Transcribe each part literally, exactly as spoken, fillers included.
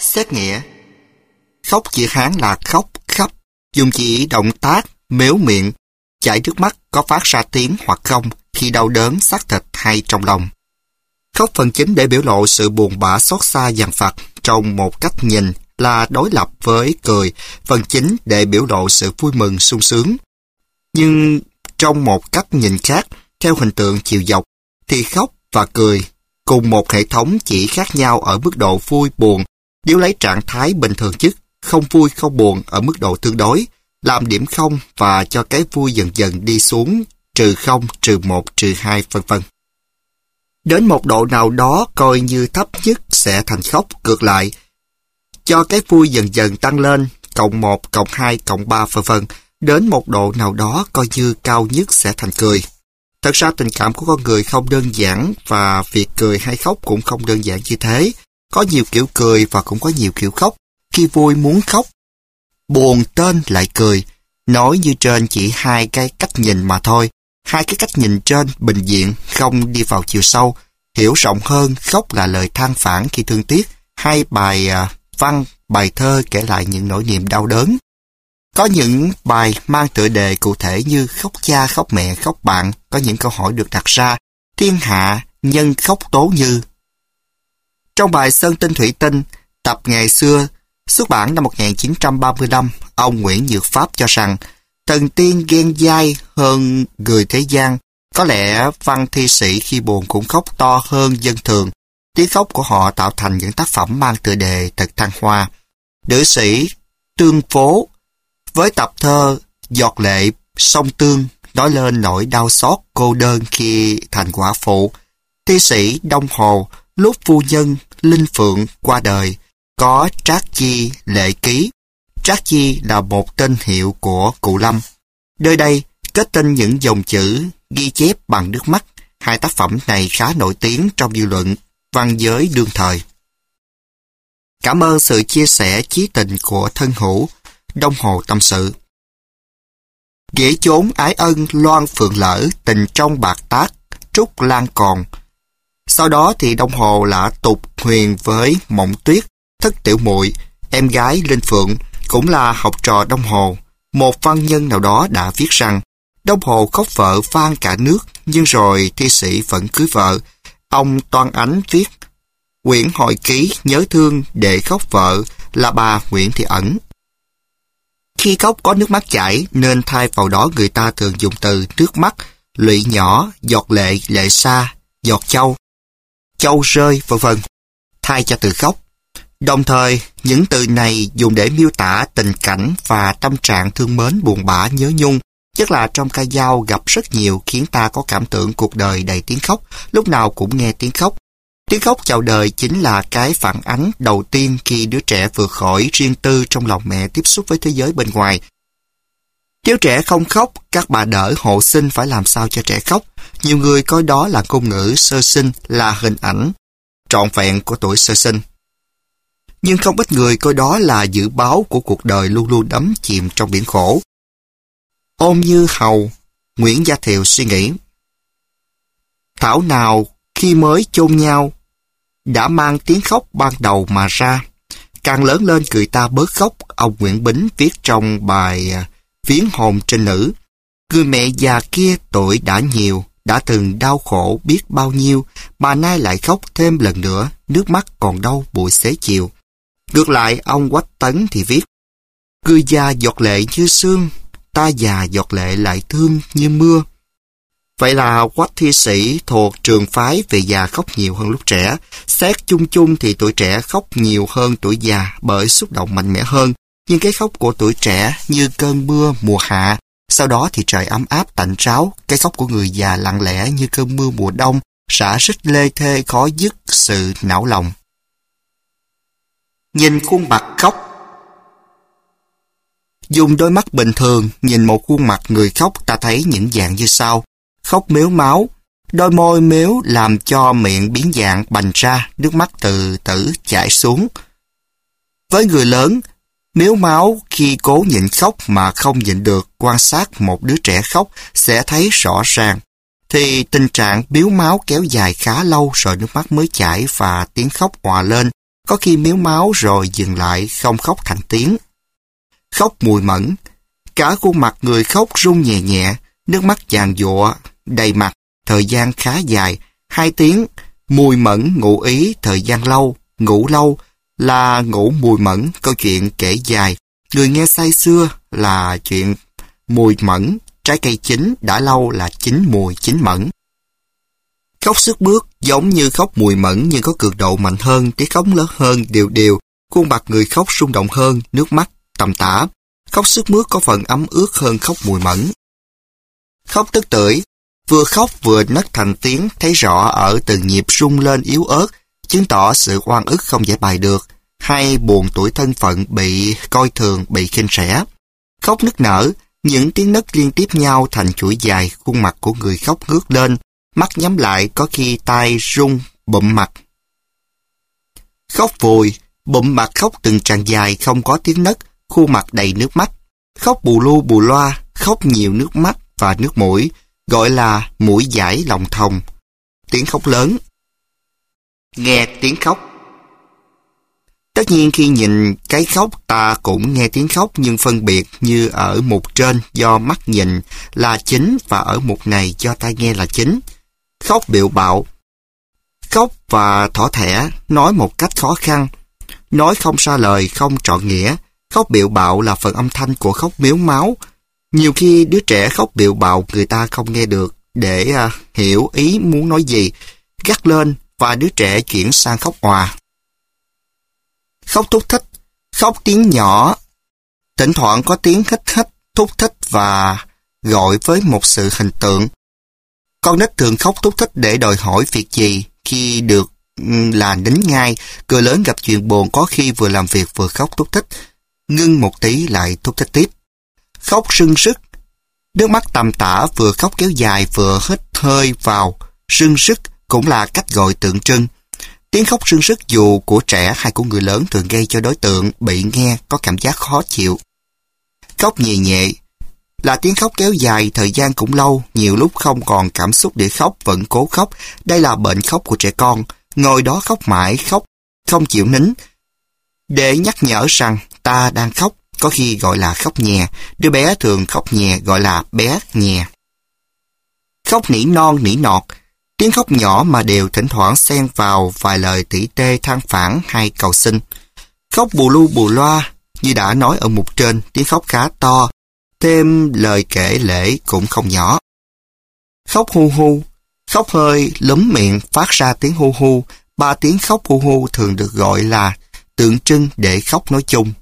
Xét nghĩa. Khóc chữ Hán là khóc, khắp, dùng chỉ động tác, méo miệng, chảy nước mắt có phát ra tiếng hoặc không khi đau đớn, xác thịt hay trong lòng. Khóc phần chính để biểu lộ sự buồn bã xót xa dằn vặt trong một cách nhìn là đối lập với cười, phần chính để biểu lộ sự vui mừng sung sướng. Nhưng trong một cách nhìn khác, theo hình tượng chiều dọc, thì khóc và cười cùng một hệ thống chỉ khác nhau ở mức độ vui buồn, nếu lấy trạng thái bình thường nhất, không vui không buồn ở mức độ tương đối, làm điểm không và cho cái vui dần dần đi xuống, trừ không, trừ một, trừ hai, vân vân. Đến một độ nào đó coi như thấp nhất sẽ thành khóc, ngược lại, cho cái vui dần dần tăng lên, cộng một, cộng hai, cộng ba, vân vân. Đến một độ nào đó coi như cao nhất sẽ thành cười. Thật ra tình cảm của con người không đơn giản và việc cười hay khóc cũng không đơn giản như thế. Có nhiều kiểu cười và cũng có nhiều kiểu khóc. Khi vui muốn khóc, buồn tên lại cười. Nói như trên chỉ hai cái cách nhìn mà thôi. Hai cái cách nhìn trên bình diện không đi vào chiều sâu. Hiểu rộng hơn, khóc là lời than vãn khi thương tiếc. Hay bài uh, văn, bài thơ kể lại những nỗi niềm đau đớn. Có những bài mang tựa đề cụ thể như khóc cha, khóc mẹ, khóc bạn. Có những câu hỏi được đặt ra, thiên hạ nhân khóc tố như. Trong bài Sơn Tinh Thủy Tinh, tập ngày xưa, xuất bản năm một nghìn chín trăm ba mươi lăm, ông Nguyễn Nhược Pháp cho rằng thần tiên ghen dai hơn người thế gian. Có lẽ văn thi sĩ khi buồn cũng khóc to hơn dân thường. Tiếng khóc của họ tạo thành những tác phẩm mang tựa đề thật thăng hoa. Nữ sĩ Tương Phố với tập thơ Giọt lệ sông Tương nói lên nỗi đau xót cô đơn khi thành quả phụ. Thi sĩ Đông Hồ lúc phu nhân Linh Phượng qua đời có Trác Chi Lệ Ký. Trác Chi là một tên hiệu của cụ Lâm. Nơi đây kết tinh những dòng chữ ghi chép bằng nước mắt. Hai tác phẩm này khá nổi tiếng trong dư luận văn giới đương thời. Cảm ơn sự chia sẻ chí tình của thân hữu. Đông Hồ tâm sự. Ghế chốn ái ân loan phượng lỡ, tình trong bạc tác, trúc lan còn. Sau đó thì Đông Hồ đã tục huyền với Mộng Tuyết, thất tiểu muội, em gái Linh Phượng, cũng là học trò Đông Hồ. Một văn nhân nào đó đã viết rằng, Đông Hồ khóc vợ vang cả nước, nhưng rồi thi sĩ vẫn cưới vợ. Ông Toan Ánh viết, quyển hồi ký nhớ thương để khóc vợ là bà Nguyễn Thị Ẩn. Khi khóc có nước mắt chảy nên thay vào đó người ta thường dùng từ nước mắt, lụy nhỏ, giọt lệ, lệ xa, giọt châu, châu rơi, vân vân thay cho từ khóc. Đồng thời, những từ này dùng để miêu tả tình cảnh và tâm trạng thương mến buồn bã nhớ nhung, nhất là trong ca dao gặp rất nhiều khiến ta có cảm tưởng cuộc đời đầy tiếng khóc, lúc nào cũng nghe tiếng khóc. Tiếng khóc chào đời chính là cái phản ánh đầu tiên khi đứa trẻ vượt khỏi riêng tư trong lòng mẹ tiếp xúc với thế giới bên ngoài. Nếu trẻ không khóc, các bà đỡ hộ sinh phải làm sao cho trẻ khóc. Nhiều người coi đó là ngôn ngữ sơ sinh, là hình ảnh trọn vẹn của tuổi sơ sinh. Nhưng không ít người coi đó là dự báo của cuộc đời luôn luôn đắm chìm trong biển khổ. Ôm Như Hầu, Nguyễn Gia Thiệu suy nghĩ. Thảo nào khi mới chôn nhau, đã mang tiếng khóc ban đầu mà ra. Càng lớn lên người ta bớt khóc, ông Nguyễn Bính viết trong bài Viếng hồn trên nữ. Người mẹ già kia tuổi đã nhiều, đã từng đau khổ biết bao nhiêu, mà nay lại khóc thêm lần nữa, nước mắt còn đâu buổi xế chiều. Ngược lại, ông Quách Tấn thì viết, người già giọt lệ như sương, ta già giọt lệ lại thương như mưa. Vậy là Quách thi sĩ thuộc trường phái về già khóc nhiều hơn lúc trẻ. Xét chung chung thì tuổi trẻ khóc nhiều hơn tuổi già bởi xúc động mạnh mẽ hơn. Nhưng cái khóc của tuổi trẻ như cơn mưa mùa hạ. Sau đó thì trời ấm áp tạnh ráo. Cái khóc của người già lặng lẽ như cơn mưa mùa đông, rã rít lê thê khó dứt sự não lòng. Nhìn khuôn mặt khóc. Dùng đôi mắt bình thường nhìn một khuôn mặt người khóc, ta thấy những dạng như sau. Khóc mếu máu, đôi môi mếu làm cho miệng biến dạng bành ra, nước mắt từ từ chảy xuống. Với người lớn, mếu máu khi cố nhịn khóc mà không nhịn được, quan sát một đứa trẻ khóc sẽ thấy rõ ràng. Thì tình trạng biếu máu kéo dài khá lâu rồi nước mắt mới chảy và tiếng khóc hòa lên, Có khi mếu máu rồi dừng lại không khóc thành tiếng. Khóc mùi mẫn. Cả khuôn mặt người khóc run nhẹ nhẹ, nước mắt giàn giụa, đầy mặt, thời gian khá dài. Hai tiếng, mùi mẫn ngụ ý thời gian lâu, ngủ lâu là ngủ mùi mẫn, câu chuyện kể dài. Người nghe say xưa là chuyện mùi mẫn, trái cây chín đã lâu là chín mùi chín mẫn. Khóc sướt bước giống như khóc mùi mẫn nhưng có cường độ mạnh hơn, tiếng khóc lớn hơn, đều đều, khuôn mặt người khóc rung động hơn, nước mắt tầm tã. Khóc sướt mướt có phần ấm ướt hơn khóc mùi mẫn. Khóc tức tưởi, vừa khóc vừa nấc thành tiếng, thấy rõ ở từng nhịp rung lên yếu ớt, chứng tỏ sự oan ức không giải bày được, hay buồn tuổi thân phận bị coi thường, bị khinh rẻ. Khóc nức nở, những tiếng nấc liên tiếp nhau thành chuỗi dài, khuôn mặt của người khóc ngước lên, mắt nhắm lại, có khi tai rung, bụm mặt. Khóc vùi, bụm mặt khóc từng tràng dài, không có tiếng nấc, khuôn mặt đầy nước mắt. Khóc bù lu bù loa, khóc nhiều nước mắt và nước mũi, gọi là mũi dãi lòng thòng. Tiếng khóc lớn. Nghe tiếng khóc. Tất nhiên khi nhìn cái khóc ta cũng nghe tiếng khóc, nhưng phân biệt như ở mục trên do mắt nhìn là chính và ở mục này do tai nghe là chính. Khóc biệu bạo. Khóc và thỏ thẻ, nói một cách khó khăn, nói không xa lời, không trọn nghĩa. Khóc biệu bạo là phần âm thanh của khóc miếu máu. Nhiều khi đứa trẻ khóc biệu bạo người ta không nghe được, để uh, hiểu ý muốn nói gì, gắt lên và đứa trẻ chuyển sang khóc òa. Khóc thúc thích, khóc tiếng nhỏ, thỉnh thoảng có tiếng hít hít, thúc thích và gọi với một sự hình tượng. Con nít thường khóc thúc thích để đòi hỏi việc gì, khi được là nín ngay, người lớn gặp chuyện buồn có khi vừa làm việc vừa khóc thúc thích, ngưng một tí lại thúc thích tiếp. Khóc sưng sức, nước mắt tầm tã, vừa khóc kéo dài vừa hít hơi vào, sưng sức cũng là cách gọi tượng trưng. Tiếng khóc sưng sức dù của trẻ hay của người lớn thường gây cho đối tượng bị nghe có cảm giác khó chịu. Khóc nhẹ nhẹ là tiếng khóc kéo dài, thời gian cũng lâu, nhiều lúc không còn cảm xúc để khóc vẫn cố khóc. Đây là bệnh khóc của trẻ con, ngồi đó khóc mãi, khóc không chịu nín, để nhắc nhở rằng ta đang khóc, có khi gọi là khóc nhè. Đứa bé thường khóc nhè gọi là bé nhè. Khóc nỉ non nỉ nọt, tiếng khóc nhỏ mà đều thỉnh thoảng xen vào vài lời tỉ tê than phản hay cầu xin. Khóc bù lu bù loa, như đã nói ở mục trên, tiếng khóc khá to, thêm lời kể lể cũng không nhỏ. Khóc hu hu, khóc hơi lúm miệng phát ra tiếng hu hu. Ba tiếng khóc hu hu thường được gọi là tượng trưng để khóc nói chung.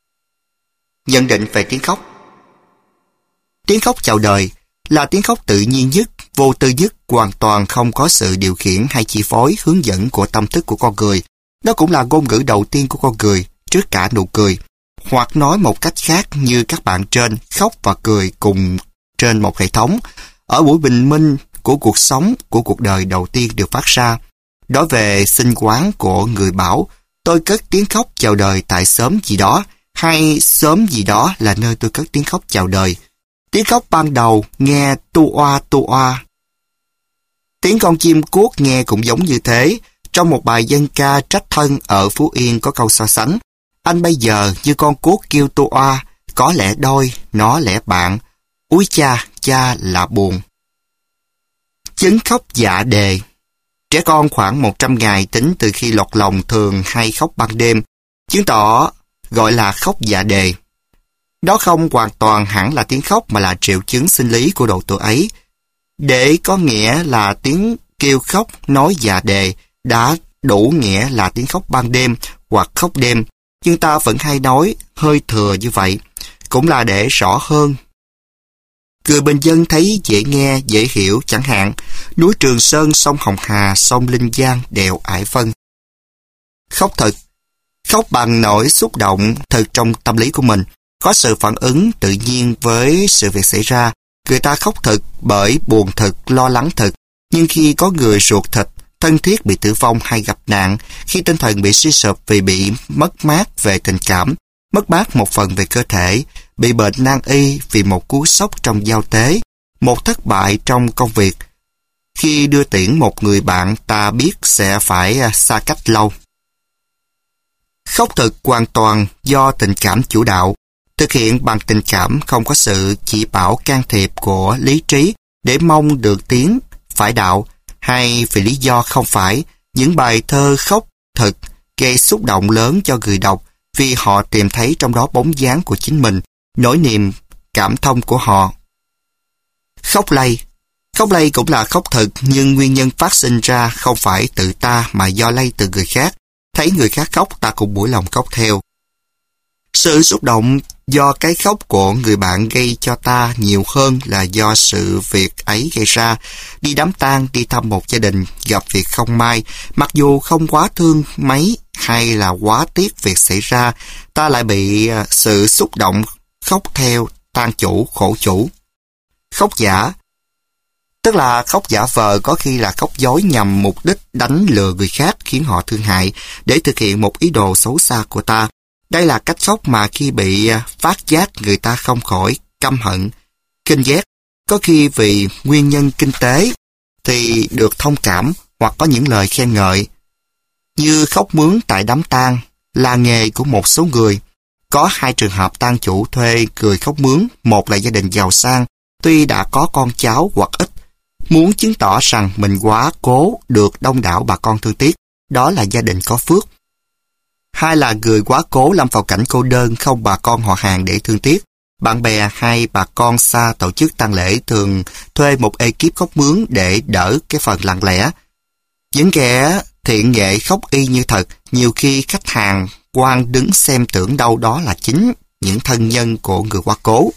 Nhận định về tiếng khóc. Tiếng khóc chào đời là tiếng khóc tự nhiên nhất, vô tư nhất, hoàn toàn không có sự điều khiển hay chi phối, hướng dẫn của tâm thức của con người. Nó cũng là ngôn ngữ đầu tiên của con người, trước cả nụ cười. Hoặc nói một cách khác như các bạn trên, khóc và cười cùng trên một hệ thống. Ở buổi bình minh của cuộc sống, của cuộc đời đầu tiên được phát ra. Nói về sinh quán của người bảo, tôi cất tiếng khóc chào đời tại xóm gì đó, hay xóm gì đó là nơi tôi cất tiếng khóc chào đời. Tiếng khóc ban đầu nghe tu oa tu oa. Tiếng con chim cuốc nghe cũng giống như thế. Trong một bài dân ca trách thân ở Phú Yên có câu so sánh. Anh bây giờ như con cuốc kêu tu oa, có lẽ đôi, nó lẽ bạn. Úi cha, cha là buồn. Chứng khóc dạ đề. Trẻ con khoảng một trăm ngày tính từ khi lọt lòng thường hay khóc ban đêm, chứng tỏ gọi là khóc dạ đề. Đó không hoàn toàn hẳn là tiếng khóc mà là triệu chứng sinh lý của độ tuổi ấy. Để có nghĩa là tiếng kêu khóc nói dạ đề đã đủ nghĩa là tiếng khóc ban đêm hoặc khóc đêm, nhưng ta vẫn hay nói hơi thừa như vậy, cũng là để rõ hơn. Người bình dân thấy dễ nghe, dễ hiểu, chẳng hạn núi Trường Sơn, sông Hồng Hà, sông Linh Giang, đèo Ải Vân. Khóc thật, khóc bằng nỗi xúc động thật trong tâm lý của mình, có sự phản ứng tự nhiên với sự việc xảy ra. Người ta khóc thật bởi buồn thật, lo lắng thật, nhưng khi có người ruột thịt, thân thiết bị tử vong hay gặp nạn, khi tinh thần bị suy sụp vì bị mất mát về tình cảm, mất mát một phần về cơ thể, bị bệnh nan y vì một cú sốc trong giao tế, một thất bại trong công việc, khi đưa tiễn một người bạn ta biết sẽ phải xa cách lâu. Khóc thực hoàn toàn do tình cảm chủ đạo, thực hiện bằng tình cảm, không có sự chỉ bảo can thiệp của lý trí để mong được tiến phải đạo, hay vì lý do không phải. Những bài thơ khóc thực gây xúc động lớn cho người đọc vì họ tìm thấy trong đó bóng dáng của chính mình, nỗi niềm cảm thông của họ. Khóc lay. Khóc lay cũng là khóc thực, nhưng nguyên nhân phát sinh ra không phải tự ta mà do lay từ người khác. Thấy người khác khóc, ta cũng buổi lòng khóc theo. Sự xúc động do cái khóc của người bạn gây cho ta nhiều hơn là do sự việc ấy gây ra. Đi đám tang, đi thăm một gia đình, gặp việc không may, mặc dù không quá thương mấy hay là quá tiếc việc xảy ra, ta lại bị sự xúc động khóc theo, tang chủ, khổ chủ. Khóc giả, tức là khóc giả vờ, có khi là khóc dối nhằm mục đích đánh lừa người khác khiến họ thương hại để thực hiện một ý đồ xấu xa của ta. Đây là cách khóc mà khi bị phát giác người ta không khỏi căm hận, kinh ghét, có khi vì nguyên nhân kinh tế thì được thông cảm hoặc có những lời khen ngợi. Như khóc mướn tại đám tang là nghề của một số người. Có hai trường hợp tang chủ thuê người khóc mướn, một là gia đình giàu sang, tuy đã có con cháu hoặc ít, muốn chứng tỏ rằng mình quá cố được đông đảo bà con thương tiếc, đó là gia đình có phước. Hai là người quá cố lâm vào cảnh cô đơn, không bà con họ hàng để thương tiếc. Bạn bè hay bà con xa tổ chức tang lễ thường thuê một ekip khóc mướn để đỡ cái phần lặng lẽ. Những kẻ thiện nghệ khóc y như thật, nhiều khi khách hàng quan đứng xem tưởng đâu đó là chính những thân nhân của người quá cố.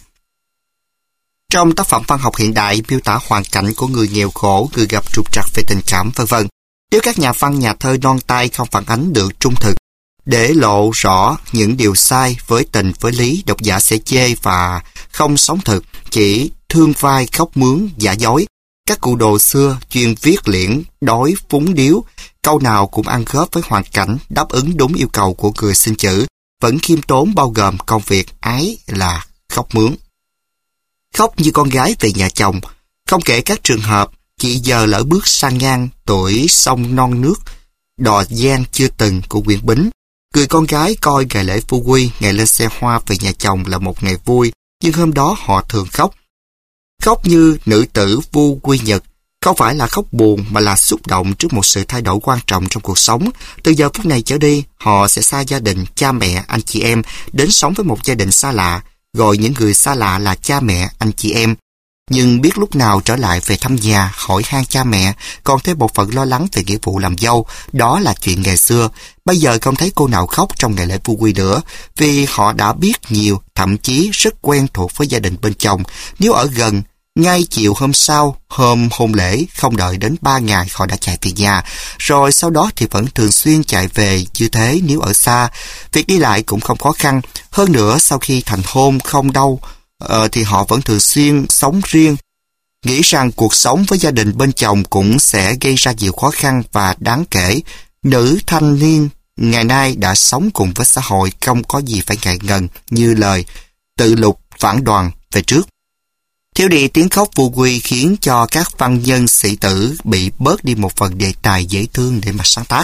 Trong tác phẩm văn học hiện đại miêu tả hoàn cảnh của người nghèo khổ, người gặp trục trặc về tình cảm vân vân. Nếu các nhà văn nhà thơ non tay không phản ánh được trung thực, để lộ rõ những điều sai với tình với lý, độc giả sẽ chê và không sống thực, chỉ thương vai khóc mướn giả dối. Các cụ đồ xưa chuyên viết liễn đối phúng điếu, câu nào cũng ăn khớp với hoàn cảnh, đáp ứng đúng yêu cầu của người xin chữ, vẫn khiêm tốn bao gồm công việc ái là khóc mướn. Khóc như con gái về nhà chồng, không kể các trường hợp chị giờ lỡ bước sang ngang tuổi sông non nước, đò giang chưa từng của Nguyễn Bính. Người con gái coi ngày lễ Phu Quy, ngày lên xe hoa về nhà chồng là một ngày vui, nhưng hôm đó họ thường khóc. Khóc như nữ tử Vu Quy Nhật, không phải là khóc buồn mà là xúc động trước một sự thay đổi quan trọng trong cuộc sống. Từ giờ phút này trở đi, họ sẽ xa gia đình, cha mẹ, anh chị em, đến sống với một gia đình xa lạ, gọi những người xa lạ là cha mẹ, anh chị em. Nhưng biết lúc nào trở lại về thăm nhà, hỏi han cha mẹ, còn thêm một phần lo lắng về nghĩa vụ làm dâu, đó là chuyện ngày xưa. Bây giờ không thấy cô nào khóc trong ngày lễ Vu Quy nữa, vì họ đã biết nhiều, thậm chí rất quen thuộc với gia đình bên chồng. Nếu ở gần, ngay chiều hôm sau, hôm hôn lễ, không đợi đến ba ngày họ đã chạy về nhà, rồi sau đó thì vẫn thường xuyên chạy về như thế nếu ở xa. Việc đi lại cũng không khó khăn, hơn nữa sau khi thành hôn không đâu, Ờ, thì họ vẫn thường xuyên sống riêng. Nghĩ rằng cuộc sống với gia đình bên chồng cũng sẽ gây ra nhiều khó khăn và đáng kể. Nữ thanh niên ngày nay đã sống cùng với xã hội, không có gì phải ngại ngần như lời tự lục phản đoàn về trước. Thiếu đi tiếng khóc Vu Quy khiến cho các văn nhân sĩ tử bị bớt đi một phần đề tài dễ thương để mà sáng tác.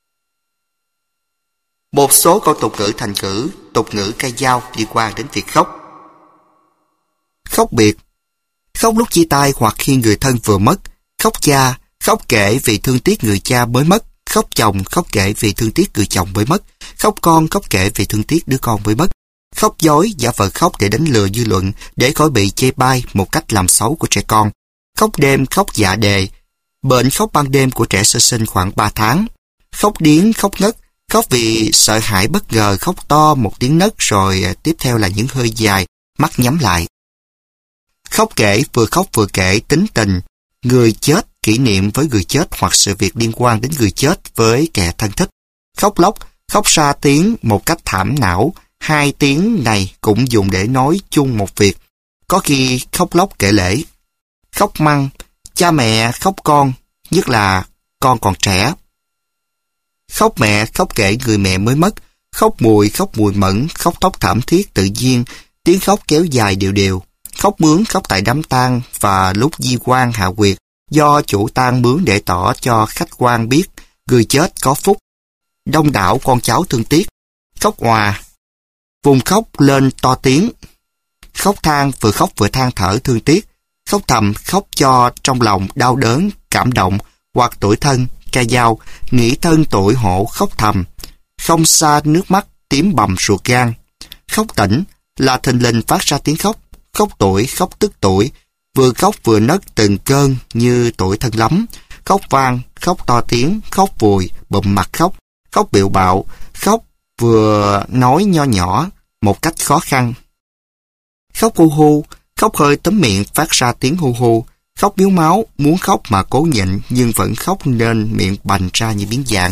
Một số câu tục ngữ thành ngữ, tục ngữ cây dao liên quan đến việc khóc. Khóc biệt, khóc lúc chia tay hoặc khi người thân vừa mất. Khóc cha, khóc kể vì thương tiếc người cha mới mất. Khóc chồng, khóc kể vì thương tiếc người chồng mới mất. Khóc con, khóc kể vì thương tiếc đứa con mới mất. Khóc dối, giả vờ khóc để đánh lừa dư luận, để khỏi bị chê bai một cách làm xấu của trẻ con. Khóc đêm, khóc dạ đề, bệnh khóc ban đêm của trẻ sơ sinh khoảng ba tháng. Khóc điếng, khóc ngất, khóc vì sợ hãi bất ngờ, khóc to một tiếng nấc rồi tiếp theo là những hơi dài, mắt nhắm lại. Khóc kể, vừa khóc vừa kể tính tình người chết, kỷ niệm với người chết hoặc sự việc liên quan đến người chết với kẻ thân thích. Khóc lóc, khóc ra tiếng một cách thảm não. Hai tiếng này cũng dùng để nói chung một việc. Có khi khóc lóc kể lễ. Khóc măng, cha mẹ khóc con, nhất là con còn trẻ. Khóc mẹ, khóc kể người mẹ mới mất. Khóc mùi, khóc mùi mẫn, khóc thóc thảm thiết tự nhiên, tiếng khóc kéo dài đều đều. Khóc mướn, khóc tại đám tang và lúc di quan hạ quyệt, do chủ tang mướn để tỏ cho khách quan biết người chết có phúc. Đông đảo con cháu thương tiếc. khóc òa, vùng khóc lên to tiếng, khóc than, vừa khóc vừa than thở thương tiếc, khóc thầm, khóc cho trong lòng đau đớn, cảm động, hoặc tủi thân, ca dao, nghĩ thân tủi hổ khóc thầm, không xa nước mắt tím bầm ruột gan, khóc tỉnh là thình lình phát ra tiếng khóc, khóc tuổi, khóc tức tuổi, vừa khóc vừa nấc từng cơn như tuổi thân lắm, khóc vang, khóc to tiếng, khóc vùi, bụm mặt khóc, khóc biệu bạo, khóc vừa nói nho nhỏ, một cách khó khăn. Khóc hu hu, khóc hơi tấm miệng phát ra tiếng hu hu, khóc miếu máu, muốn khóc mà cố nhịn nhưng vẫn khóc nên miệng bành ra như biến dạng.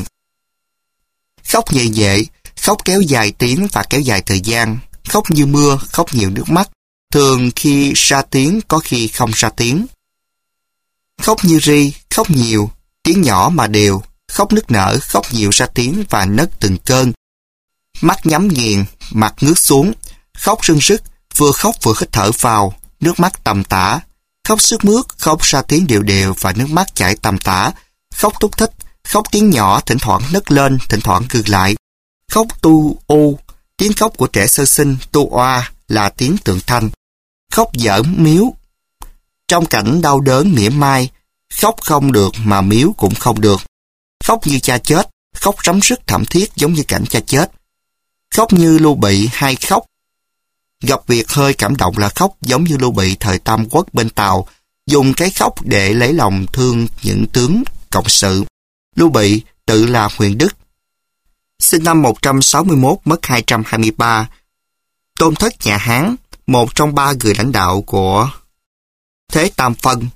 Khóc nhẹ nhẹ, khóc kéo dài tiếng và kéo dài thời gian, khóc như mưa, khóc nhiều nước mắt, thường khi ra tiếng có khi không ra tiếng. Khóc như ri, khóc nhiều, tiếng nhỏ mà đều, khóc nức nở, khóc nhiều ra tiếng và nấc từng cơn. Mắt nhắm nghiền, mặt ngước xuống, khóc rưng rức, vừa khóc vừa hít thở vào, nước mắt tầm tã, khóc sướt mướt, khóc ra tiếng đều đều và nước mắt chảy tầm tã, khóc thúc thích, khóc tiếng nhỏ, thỉnh thoảng nấc lên, thỉnh thoảng ngừng lại, khóc tu u, tiếng khóc của trẻ sơ sinh, tu oa là tiếng tượng thanh, khóc dở miếu. Trong cảnh đau đớn mỉa mai, khóc không được mà miếu cũng không được, khóc như cha chết, khóc rắm rứt thảm thiết giống như cảnh cha chết, khóc như Lưu Bị hay khóc gặp việc hơi cảm động là khóc giống như Lưu Bị thời Tam Quốc bên Tàu, dùng cái khóc để lấy lòng thương những tướng cộng sự. Lưu Bị tự là Huyền Đức. Sinh năm một trăm sáu mươi mốt, mất hai trăm hai mươi ba. Tôn thất nhà Hán, một trong ba người lãnh đạo của Thế Tam Phân.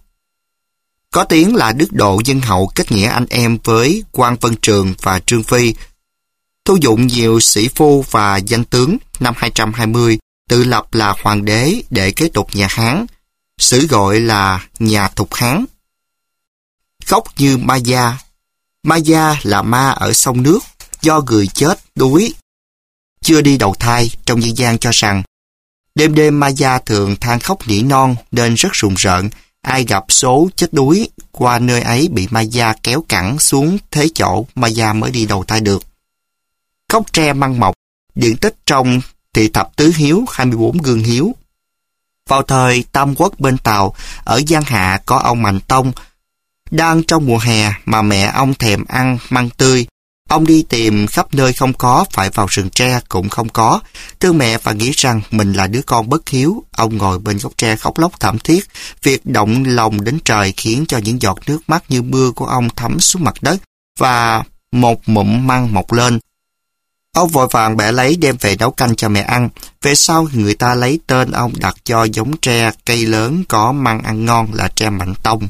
Có tiếng là đức độ nhân hậu, kết nghĩa anh em với Quan Vân Trường và Trương Phi. Thu dụng nhiều sĩ phu và danh tướng. Năm hai trăm hai mươi, tự lập là hoàng đế để kế tục nhà Hán, sử gọi là nhà Thục Hán. Khóc như ma gia. Ma gia là ma ở sông nước, do người chết đuối chưa đi đầu thai. Trong dân gian cho rằng đêm đêm ma gia thường than khóc nỉ non nên rất rùng rợn. Ai gặp số chết đuối qua nơi ấy bị ma gia kéo cẳng xuống thế chỗ ma gia mới đi đầu thai được. Khóc tre măng mọc. Điển tích trong Thị Thập Tứ Hiếu, hai mươi bốn gương hiếu. Vào thời Tam Quốc bên Tàu, ở Giang Hạ có ông Mạnh Tông. Đang trong mùa hè mà mẹ ông thèm ăn măng tươi. Ông đi tìm khắp nơi không có, phải vào rừng tre cũng không có. Thương mẹ và nghĩ rằng mình là đứa con bất hiếu. Ông ngồi bên gốc tre khóc lóc thảm thiết. Việc động lòng đến trời khiến cho những giọt nước mắt như mưa của ông thấm xuống mặt đất và một mụm măng mọc lên. Ông vội vàng bẻ lấy đem về nấu canh cho mẹ ăn. Về sau người ta lấy tên ông đặt cho giống tre cây lớn có măng ăn ngon là tre Mạnh Tông.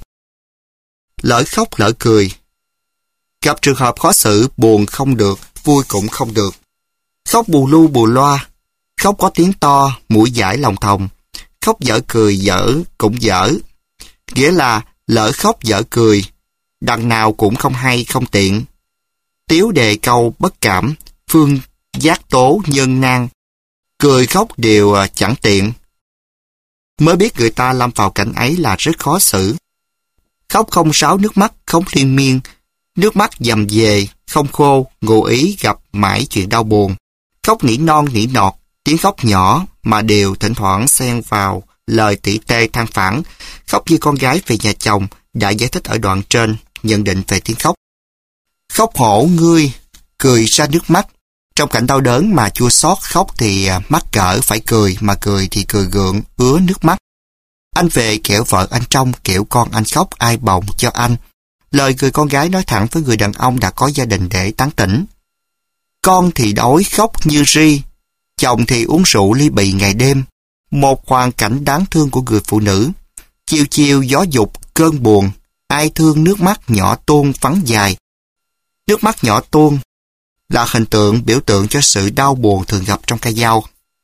Lỡ khóc lỡ cười. Gặp trường hợp khó xử, buồn không được, vui cũng không được. Khóc bù lu bù loa, khóc có tiếng to, mũi dãi lòng thòng. Khóc dở cười dở cũng dở. Nghĩa là lỡ khóc dở cười, đằng nào cũng không hay không tiện. Tiếu đề câu bất cảm, phương giác tố nhân nan, cười khóc đều chẳng tiện. Mới biết người ta lâm vào cảnh ấy là rất khó xử. Khóc không sáo nước mắt, không liên miên, nước mắt dầm về, không khô, ngụ ý gặp mãi chuyện đau buồn. Khóc nỉ non nỉ nọt, tiếng khóc nhỏ mà đều thỉnh thoảng xen vào lời tỉ tê than phản. Khóc như con gái về nhà chồng, đã giải thích ở đoạn trên, nhận định về tiếng khóc. Khóc hổ ngươi, cười ra nước mắt. Trong cảnh đau đớn mà chua xót, khóc thì mắc cỡ phải cười, mà cười thì cười gượng, ứa nước mắt. Anh về kẻo vợ anh trông, kẻo con anh khóc ai bồng cho anh. Lời người con gái nói thẳng với người đàn ông đã có gia đình để tán tỉnh. Con thì đói khóc như ri, chồng thì uống rượu ly bì ngày đêm. Một hoàn cảnh đáng thương của người phụ nữ. Chiều chiều gió dục cơn buồn, ai thương nước mắt nhỏ tuôn vắng dài. Nước mắt nhỏ tuôn là hình tượng biểu tượng cho sự đau buồn thường gặp trong ca dao.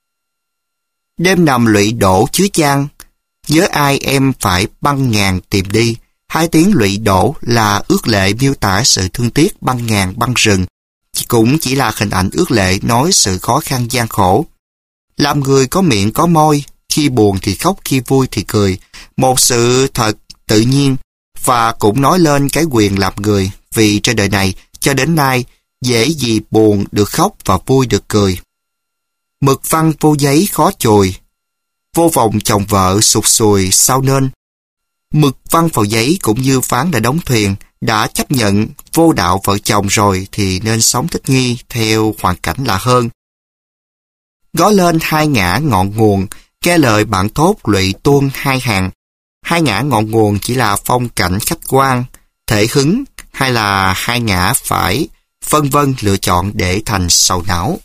Đêm nằm lụy đổ chứa chan, nhớ ai em phải băng ngàn tìm đi. Hai tiếng lụy đổ là ước lệ miêu tả sự thương tiếc băng ngàn băng rừng, cũng chỉ là hình ảnh ước lệ nói sự khó khăn gian khổ. Làm người có miệng có môi, khi buồn thì khóc, khi vui thì cười, một sự thật tự nhiên, và cũng nói lên cái quyền làm người, vì trên đời này cho đến nay dễ gì buồn được khóc và vui được cười. Mực văn vô giấy khó chồi, vô vòng chồng vợ sụt sùi sao nên. Mực văn vào giấy cũng như ván đã đóng thuyền, đã chấp nhận vô đạo vợ chồng rồi thì nên sống thích nghi theo hoàn cảnh là hơn. Gó lên hai ngã ngọn nguồn, nghe lời bạn thốt lụy tuôn hai hàng. Hai ngã ngọn nguồn chỉ là phong cảnh khách quan, thể hứng, hay là hai ngã phải vân vân lựa chọn để thành sầu não.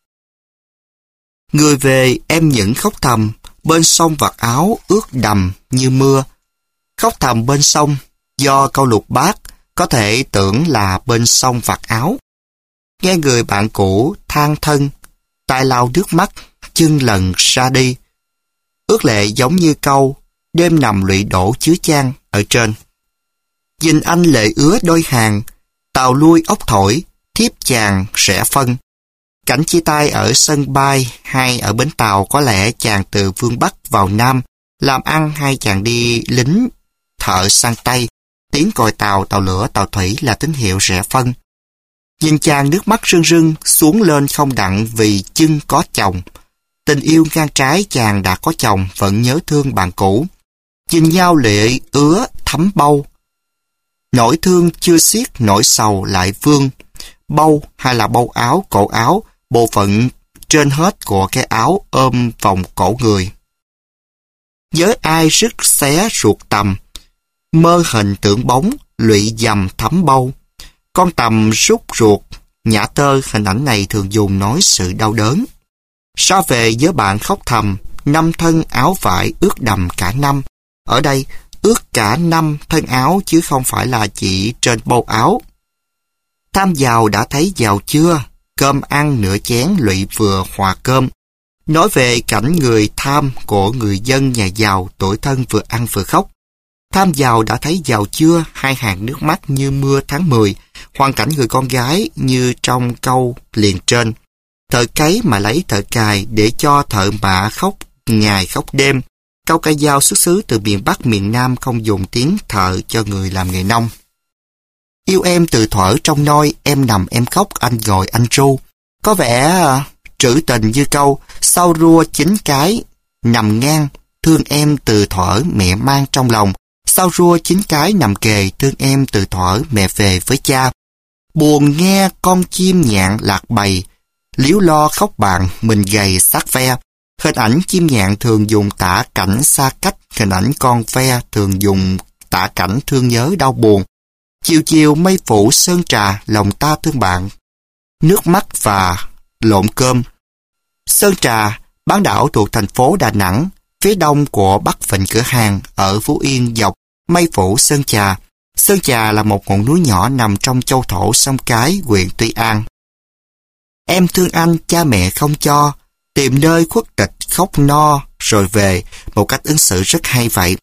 Người về em những khóc thầm, bên sông vạt áo ướt đầm như mưa. Khóc thầm bên sông, do câu lục bát, có thể tưởng là bên sông vạt áo. Nghe người bạn cũ than thân, tai lau nước mắt, chân lần ra đi. Ước lệ giống như câu, đêm nằm lụy đổ chứa chan ở trên. Dình anh lệ ứa đôi hàng, tàu lui ốc thổi, thiếp chàng rẽ phân. Cảnh chia tay ở sân bay hay ở bến tàu có lẽ chàng từ phương Bắc vào Nam, làm ăn hay chàng đi lính, thợ sang Tây, tiếng còi tàu, tàu lửa, tàu thủy là tín hiệu rẽ phân. Nhìn chàng nước mắt rưng rưng xuống lên không đặng vì chưng có chồng. Tình yêu ngang trái chàng đã có chồng vẫn nhớ thương bạn cũ. Nhìn nhau lệ ứa thấm bâu. Nỗi thương chưa xiết nỗi sầu lại vương. Bâu hay là bâu áo, cổ áo, bộ phận trên hết của cái áo ôm vòng cổ người. Với ai rứt xé ruột tầm, mơ hình tưởng bóng, lụy dầm thấm bâu. Con tầm rút ruột, nhã tơ hình ảnh này thường dùng nói sự đau đớn. Ra về với bạn khóc thầm, năm thân áo vải ướt đầm cả năm. Ở đây, ướt cả năm thân áo chứ không phải là chỉ trên bâu áo. Tham giàu đã thấy giàu chưa? Cơm ăn nửa chén lụy vừa hòa cơm. Nói về cảnh người tham của người dân nhà giàu, tuổi thân vừa ăn vừa khóc. Tham giàu đã thấy giàu chưa? Hai hàng nước mắt như mưa tháng mười. Hoàn cảnh người con gái như trong câu liền trên. Thợ cấy mà lấy thợ cài để cho thợ mạ khóc ngày khóc đêm. Câu ca dao xuất xứ từ miền Bắc miền Nam không dùng tiếng thợ cho người làm nghề nông. Yêu em từ thuở trong nôi, em nằm em khóc, anh ngồi anh ru. Có vẻ uh, trữ tình như câu, sau rua chín cái, nằm ngang, thương em từ thuở mẹ mang trong lòng. Sau rua chín cái nằm kề, thương em từ thuở mẹ về với cha. Buồn nghe con chim nhạn lạc bầy, líu lo khóc bạn mình gầy xác ve. Hình ảnh chim nhạn thường dùng tả cảnh xa cách, hình ảnh con ve thường dùng tả cảnh thương nhớ đau buồn. Chiều chiều mây phủ sơn trà, lòng ta thương bạn. Nước mắt và lộn cơm. Sơn Trà, bán đảo thuộc thành phố Đà Nẵng, phía đông của Bắc Vịnh Cửa Hàng ở Phú Yên dọc mây phủ Sơn Trà. Sơn Trà là một ngọn núi nhỏ nằm trong châu thổ sông Cái, huyện Tuy An. Em thương anh, cha mẹ không cho, tìm nơi khuất tịch khóc no rồi về, một cách ứng xử rất hay vậy.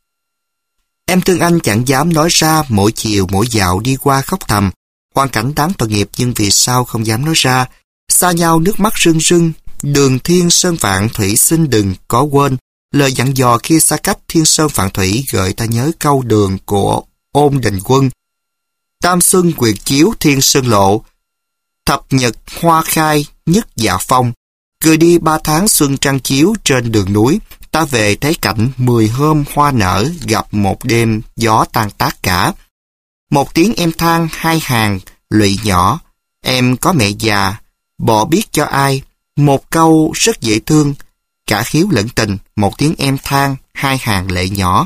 Em thương anh chẳng dám nói ra, mỗi chiều mỗi dạo đi qua khóc thầm. Hoàn cảnh đáng tội nghiệp nhưng vì sao không dám nói ra. Xa nhau nước mắt rưng rưng, đường thiên sơn vạn thủy xin đừng có quên. Lời dặn dò khi xa cách thiên sơn vạn thủy gợi ta nhớ câu đường của Ôn Đình Quân. Tam xuân quyệt chiếu thiên sơn lộ, thập nhật hoa khai nhất dạ phong. Cười đi ba tháng xuân trăng chiếu trên đường núi, ta về thấy cảnh mười hôm hoa nở, gặp một đêm gió tan tác cả. Một tiếng em than hai hàng, lụy nhỏ, em có mẹ già, bỏ biết cho ai, một câu rất dễ thương, cả hiếu lẫn tình, một tiếng em than hai hàng lệ nhỏ.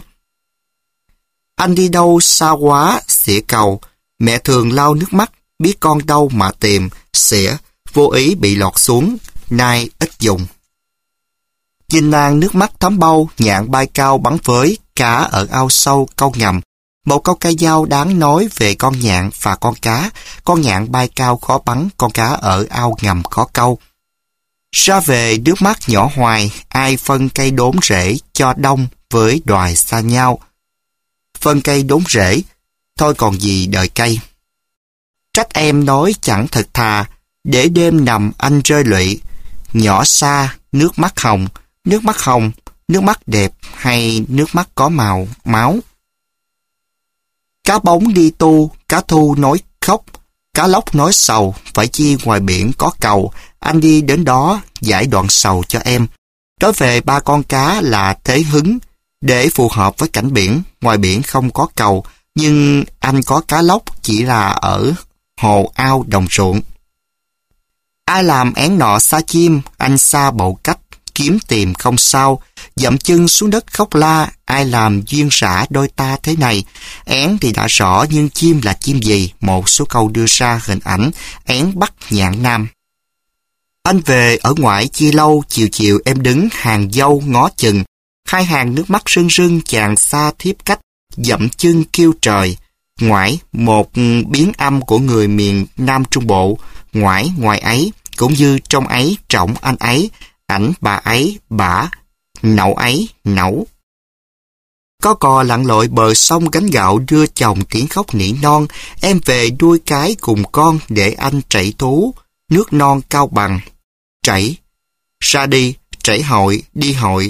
Anh đi đâu xa quá, xỉa cầu, mẹ thường lau nước mắt, biết con đâu mà tìm, xỉa, vô ý bị lọt xuống, nay ít dùng. Nhìn nàng nước mắt thấm bâu, nhạn bay cao bắn với, cá ở ao sâu câu ngầm. Một câu ca dao đáng nói về con nhạn và con cá. Con nhạn bay cao khó bắn, con cá ở ao ngầm khó câu. Ra về nước mắt nhỏ hoài, ai phân cây đốn rễ cho đông với đoài xa nhau. Phân cây đốn rễ, thôi còn gì đời cây. Trách em nói chẳng thật thà, để đêm nằm anh rơi lụy. Nhỏ xa, nước mắt hồng, nước mắt hồng, nước mắt đẹp hay nước mắt có màu, máu. Cá bóng đi tu, cá thu nói khóc, Cá lóc nói sầu, phải chi ngoài biển có cầu, anh đi đến đó giải đoạn sầu cho em. Nói về ba con cá là thế hứng, để phù hợp với cảnh biển, ngoài biển không có cầu, nhưng anh có cá lóc chỉ là ở hồ ao đồng ruộng. Ai làm én nọ xa chim, anh xa bầu cách, kiếm tìm không sao, dậm chân xuống đất khóc la, ai làm duyên rã đôi ta thế này. Én thì đã rõ nhưng chim là chim gì, một số câu đưa ra hình ảnh én Bắc nhạn Nam. Anh về ở ngoại chia lâu, chiều chiều em đứng hàng dâu ngó chừng, hai hàng nước mắt rưng rưng chàng xa thiếp cách, dậm chân kêu trời. Ngoại, một biến âm của người miền Nam Trung Bộ, ngoại ngoài ấy, cũng như trong ấy trọng anh ấy, ảnh bà ấy, bả, nậu ấy, nẫu. Có cò lặn lội bờ sông gánh gạo đưa chồng tiếng khóc nỉ non, em về đuôi cái cùng con để anh trảy thú, nước non Cao Bằng. Trảy, ra đi, trảy hội, đi hội,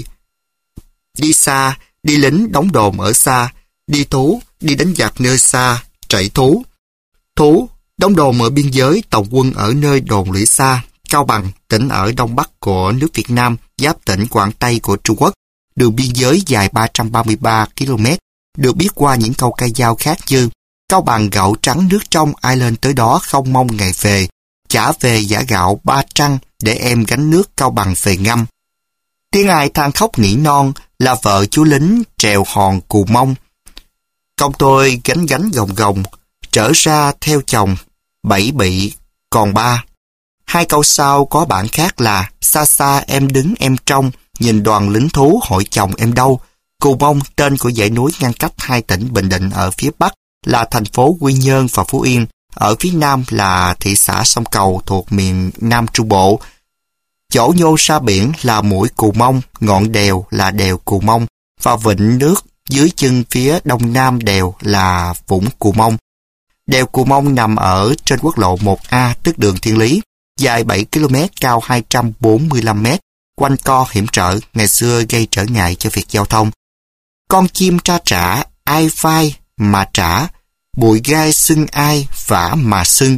đi xa, đi lính đóng đồn ở xa, đi thú, đi đánh giặc nơi xa, trảy thú. Thú, đóng đồn ở biên giới, tổng quân ở nơi đồn lũy xa. Cao Bằng, tỉnh ở đông bắc của nước Việt Nam, giáp tỉnh Quảng Tây của Trung Quốc. Đường biên giới dài ba trăm ba mươi ba ki lô mét, được biết qua những câu ca dao khác như Cao Bằng gạo trắng nước trong, ai lên tới đó không mong ngày về, chả về giả gạo ba trăng để em gánh nước Cao Bằng về ngâm. Tiếng ai than khóc nỉ non là vợ chú lính trèo hòn Cù Mông. Công tôi gánh gánh gồng gồng, trở ra theo chồng, bảy bị còn ba. Hai câu sau có bản khác là xa xa em đứng em trông, nhìn đoàn lính thú hội chồng em đâu. Cù Mông tên của dãy núi ngăn cách hai tỉnh Bình Định ở phía bắc là thành phố Quy Nhơn và Phú Yên, ở phía nam là thị xã Sông Cầu thuộc miền Nam Trung Bộ. Chỗ nhô ra biển là mũi Cù Mông, ngọn đèo là đèo Cù Mông và vịnh nước dưới chân phía đông nam đèo là vũng Cù Mông. Đèo Cù Mông nằm ở trên quốc lộ một A, tức đường Thiên Lý, dài bảy ki lô mét, cao hai trăm bốn mươi lăm mét, quanh co hiểm trở, ngày xưa gây trở ngại cho việc giao thông. Con chim tra trả, ai phai mà trả, bụi gai xưng ai, vả mà xưng.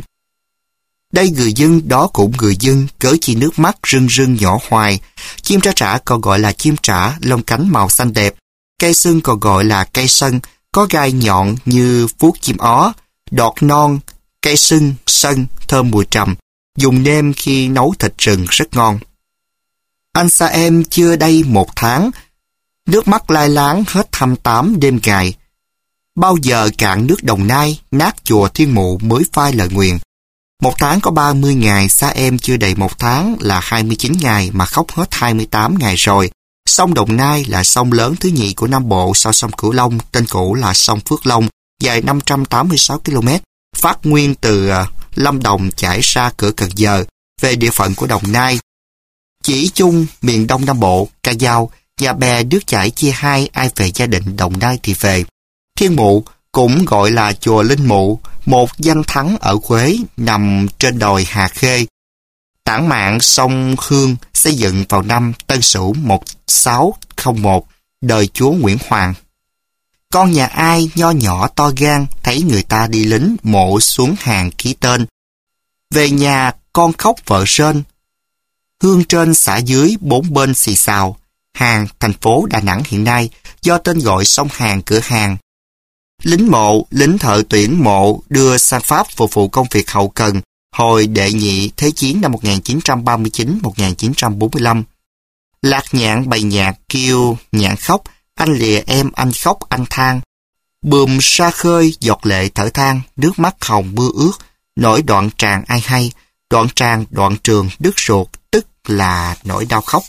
Đây người dân, đó cũng người dân, cớ chi nước mắt rưng rưng nhỏ hoài. Chim tra trả còn gọi là chim trả, lông cánh màu xanh đẹp. Cây sưng còn gọi là cây sân, có gai nhọn như vuốt chim ó, đọt non, cây sưng, sân, thơm mùi trầm. Dùng nêm khi nấu thịt rừng rất ngon. Anh xa em chưa đây một tháng, nước mắt lai láng hết thăm tám đêm ngày. Bao giờ cạn nước Đồng Nai, nát chùa Thiên Mụ mới phai lời nguyền. Một tháng có ba mươi ngày, xa em chưa đầy một tháng là hai mươi chín ngày mà khóc hết hai mươi tám ngày rồi. Sông Đồng Nai là sông lớn thứ nhì của Nam Bộ sau sông Cửu Long, tên cũ là sông Phước Long, dài năm trăm tám mươi sáu ki lô mét, phát nguyên từ Lâm Đồng chảy ra cửa Cần Giờ, về địa phận của Đồng Nai. Chỉ chung miền Đông Nam Bộ, ca dao, nhà bè nước chảy chia hai, ai về gia đình Đồng Nai thì về. Thiên Mụ cũng gọi là chùa Linh Mụ, một danh thắng ở Quế, nằm trên đồi Hà Khê. Tản mạn sông Hương xây dựng vào năm Tân Sửu một nghìn sáu trăm lẻ một, đời chúa Nguyễn Hoàng. Con nhà ai nho nhỏ to gan, thấy người ta đi lính mộ xuống hàng ký tên. Về nhà con khóc vợ rên, hương trên xả dưới bốn bên xì xào. Hàng, thành phố Đà Nẵng hiện nay, do tên gọi sông Hàn cửa hàng. Lính mộ, lính thợ tuyển mộ đưa sang Pháp phục vụ công việc hậu cần hồi đệ nhị Thế chiến năm một nghìn chín trăm ba mươi chín đến một nghìn chín trăm bốn mươi lăm. Lạc nhạn bày nhạc kêu nhạn khóc, anh lìa em anh khóc anh than. Bùm ra khơi giọt lệ thở than, nước mắt hồng mưa ướt, nỗi đoạn tràng ai hay, đoạn tràng đoạn trường đứt ruột, tức là nỗi đau khóc.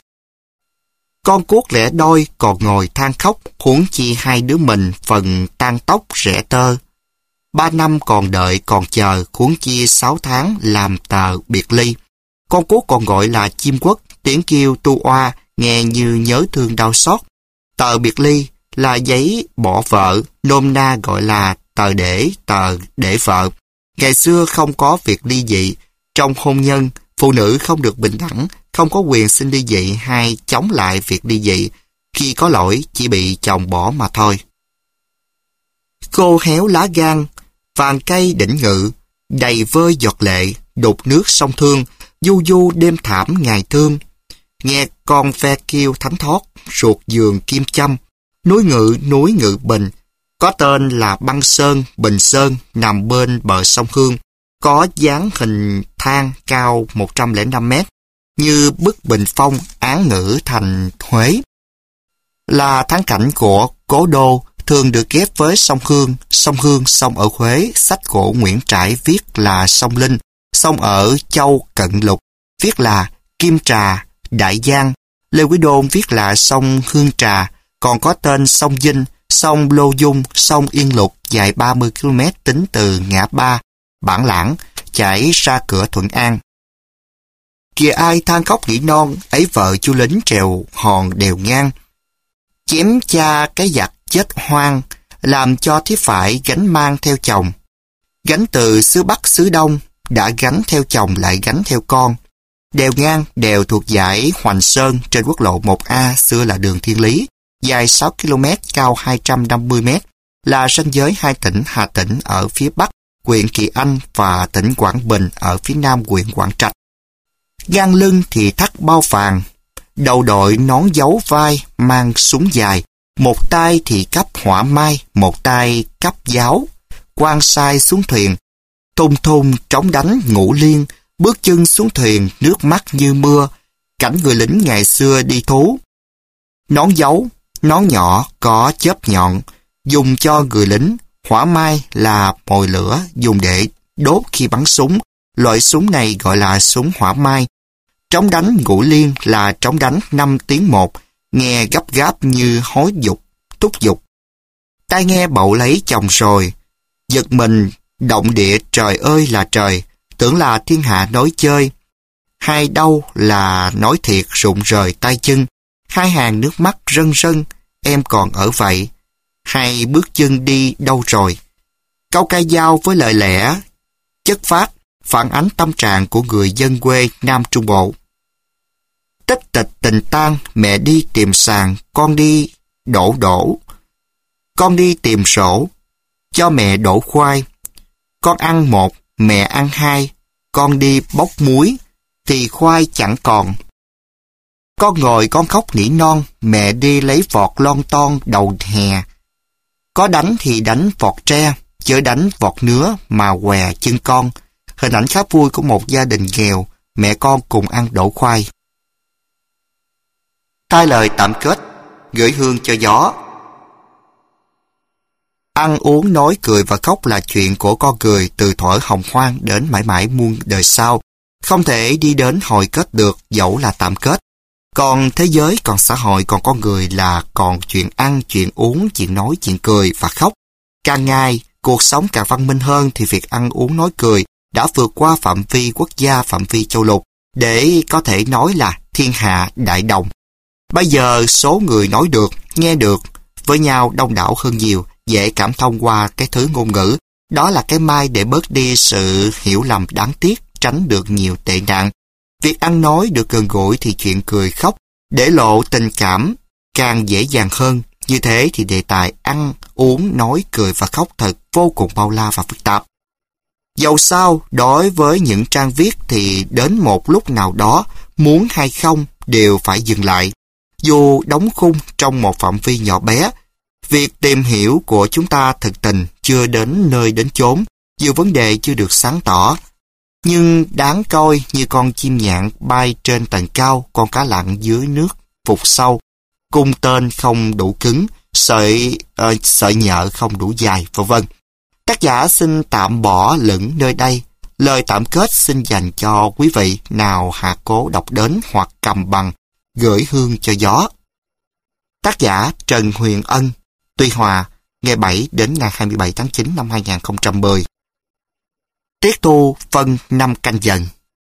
Con cuốc lẻ đôi còn ngồi than khóc, huống chi hai đứa mình phần tan tóc rẽ tơ. Ba năm còn đợi còn chờ, huống chi sáu tháng làm tờ biệt ly. Con cuốc còn gọi là chim quất, tiếng kêu tu oa, nghe như nhớ thương đau xót. Tờ biệt ly là giấy bỏ vợ, nôm na gọi là tờ để, tờ để vợ. Ngày xưa không có việc ly dị. Trong hôn nhân, phụ nữ không được bình đẳng, không có quyền xin ly dị hay chống lại việc ly dị. Khi có lỗi, chỉ bị chồng bỏ mà thôi. Khô héo lá gan, vàng cây đỉnh ngự, đầy vơi giọt lệ, đục nước sông Thương, du du đêm thảm ngày thương. Nghe con ve kêu thánh thót, ruột giường kim châm, núi Ngự, núi Ngự Bình, có tên là Băng Sơn, Bình Sơn, nằm bên bờ sông Hương, có dáng hình thang cao một trăm lẻ năm mét, như bức bình phong án ngữ thành Huế. Là thắng cảnh của cố đô, thường được ghép với sông Hương. Sông Hương sông ở Huế, sách cổ Nguyễn Trãi viết là sông Linh, sông ở Châu Cận Lục viết là Kim Trà, Đại Giang. Lê Quý Đôn viết là sông Hương Trà, còn có tên sông Vinh, sông Lô Dung, sông Yên Lục dài ba mươi ki lô mét tính từ ngã ba Bản Lãng chảy ra cửa Thuận An. Kìa ai than khóc nỉ non, ấy vợ chú lính trèo hòn đèo ngang. Chém cha cái giặc chết hoang, làm cho thiếp phải gánh mang theo chồng. Gánh từ xứ Bắc xứ Đông, đã gánh theo chồng lại gánh theo con. Đèo ngang, đèo thuộc dãy Hoành Sơn trên quốc lộ một A, xưa là đường Thiên Lý, dài sáu ki lô mét, cao hai trăm năm mươi mét, là ranh giới hai tỉnh Hà Tĩnh ở phía Bắc, huyện Kỳ Anh, và tỉnh Quảng Bình ở phía Nam, huyện Quảng Trạch. Gang lưng thì thắt bao vàng, đầu đội nón dấu vai, mang súng dài, một tay thì cắp hỏa mai, một tay cắp giáo, quan sai xuống thuyền, thùng thùng trống đánh ngũ liên, bước chân xuống thuyền, nước mắt như mưa, cảnh người lính ngày xưa đi thú. Nón dấu, nón nhỏ có chớp nhọn, dùng cho người lính. Hỏa mai là mồi lửa dùng để đốt khi bắn súng, loại súng này gọi là súng hỏa mai. Trống đánh ngũ liên là trống đánh năm tiếng một, nghe gấp gáp như hối dục, thúc giục. Tai nghe bậu lấy chồng rồi, giật mình, động địa trời ơi là trời, tưởng là thiên hạ nói chơi. Hai đau là nói thiệt rụng rời tay chân, hai hàng nước mắt rân rân, em còn ở vậy. Hai bước chân đi đâu rồi? Câu ca dao với lời lẽ, chất phát, phản ánh tâm trạng của người dân quê Nam Trung Bộ. Tích tịch tình tan, mẹ đi tìm sàn, con đi đổ đổ. Con đi tìm sổ, cho mẹ đổ khoai. Con ăn một, mẹ ăn hai, con đi bốc muối, thì khoai chẳng còn. Con ngồi con khóc nỉ non, mẹ đi lấy vọt lon ton đầu hè. Có đánh thì đánh vọt tre, chớ đánh vọt nứa mà què chân con. Hình ảnh khá vui của một gia đình nghèo, mẹ con cùng ăn đổ khoai. Thay lời tạm kết, gửi hương cho gió. Ăn uống nói cười và khóc là chuyện của con người từ thuở hồng hoang đến mãi mãi muôn đời sau. Không thể đi đến hồi kết được dẫu là tạm kết. Còn thế giới, còn xã hội, còn con người là còn chuyện ăn, chuyện uống, chuyện nói, chuyện cười và khóc. Càng ngày, cuộc sống càng văn minh hơn thì việc ăn uống nói cười đã vượt qua phạm vi quốc gia, phạm vi châu lục, để có thể nói là thiên hạ đại đồng. Bây giờ số người nói được, nghe được với nhau đông đảo hơn nhiều, dễ cảm thông qua cái thứ ngôn ngữ. Đó là cái mai để bớt đi sự hiểu lầm đáng tiếc, tránh được nhiều tệ nạn. Việc ăn nói được gần gũi thì chuyện cười khóc, để lộ tình cảm càng dễ dàng hơn. Như thế thì đề tài ăn, uống, nói, cười và khóc thật vô cùng bao la và phức tạp. Dẫu sao, đối với những trang viết thì đến một lúc nào đó, muốn hay không đều phải dừng lại. Dù đóng khung trong một phạm vi nhỏ bé, việc tìm hiểu của chúng ta thực tình chưa đến nơi đến chốn, nhiều vấn đề chưa được sáng tỏ. Nhưng đáng coi như con chim nhạn bay trên tầng cao, con cá lặn dưới nước phục sâu, cung tên không đủ cứng, sợi uh, sợi nhợ không đủ dài, vân vân. Tác giả xin tạm bỏ lửng nơi đây. Lời tạm kết xin dành cho quý vị nào hạ cố đọc đến hoặc cầm bằng, gửi hương cho gió. Tác giả Trần Huyền Ân, Tuy Hòa, ngày bảy đến ngày hai mươi bảy tháng chín năm hai nghìn không trăm mười. Tiết thu phân năm Canh Dần.